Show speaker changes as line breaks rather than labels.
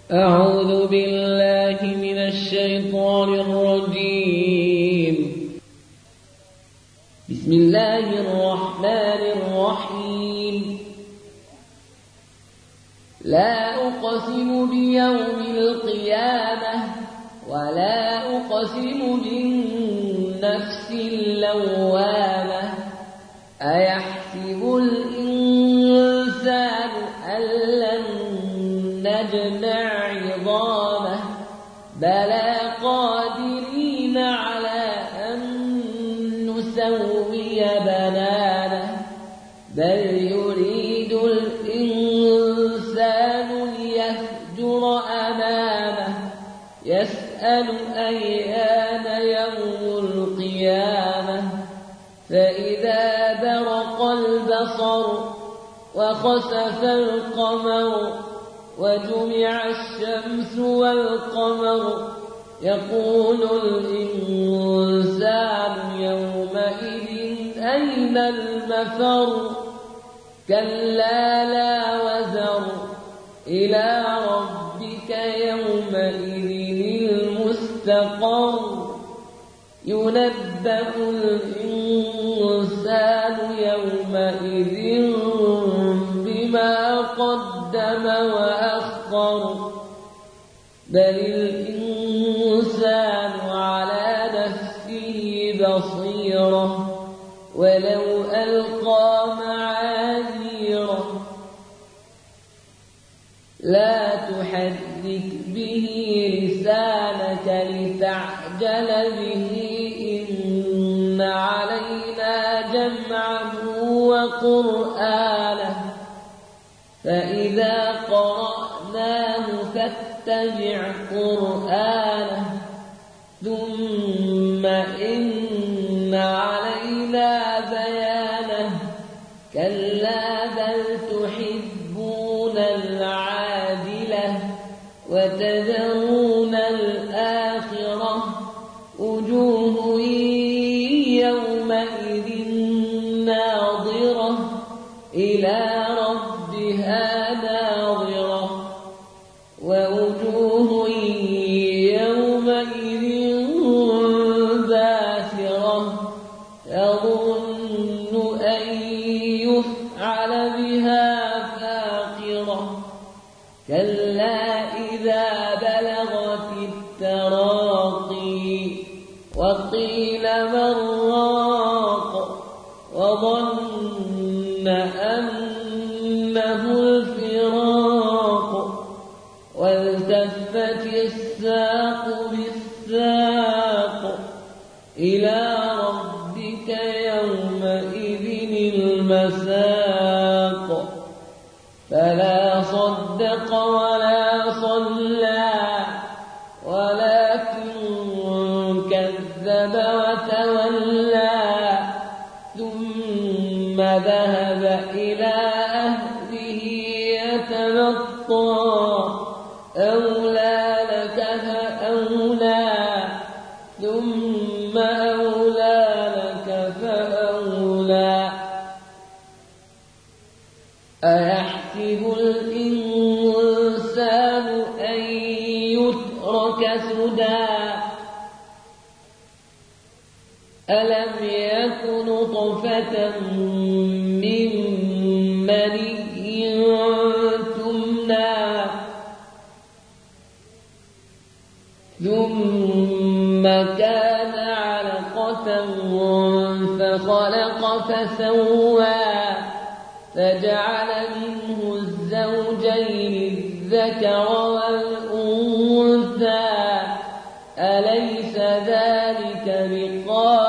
أعوذ بالله من الشيطان الرجيم. بسم الله الرحمن الرحيم. لا أقسم بيوم القيامة ولا أقسم بالنفس اللوامة. أيحسب الإنسان أن لن نجمع عظامه بلى قادرين على أن نسوي بنانه بل يريد الإنسان ليفجر أمامه يسأل أيان يوم القيامة فإذا برق البصر وخسف القمر وجمع الشمس والقمر يقول الإنسان يومئذ أين المفر كلا لا وزر إلى ربك يومئذ المستقر ينبأ الإنسان يومئذ بما قدم وأخر بل الإنسان على نفسه بصيرة ولو ألقى معاذيره لا تحرك به لسانك لتعجل به إن علينا جمعه وقرآنه فإذا قرأناه فاتبع قرآنه ثم إن علينا بيانه كلا بل تحبون العاجلة وتذرون الآخرة وجوه يومئذ ناظرة إلى ربها ناظرة ووجوه يومئذ باسرة تظن أن يفعل بها فاقرة كلا إذا بلغت التراقي وقيل من راق وظن أنه الفراق والتفت الساق بالساق إلى ربك يومئذ المساق فلا صدق ولا صلى ولكن كذب وتولى ثم ذهب إلى أهله يتمطى أولى لك فأولى ثم أولى لك فأولى أيحسب الإنسان أن يترك سدى ألم يك نطفة من مني تمنى ثم كان علقة فخلق فسوى فجعل منه الزوجين الذكر والأنثى أليس ذلك بقادر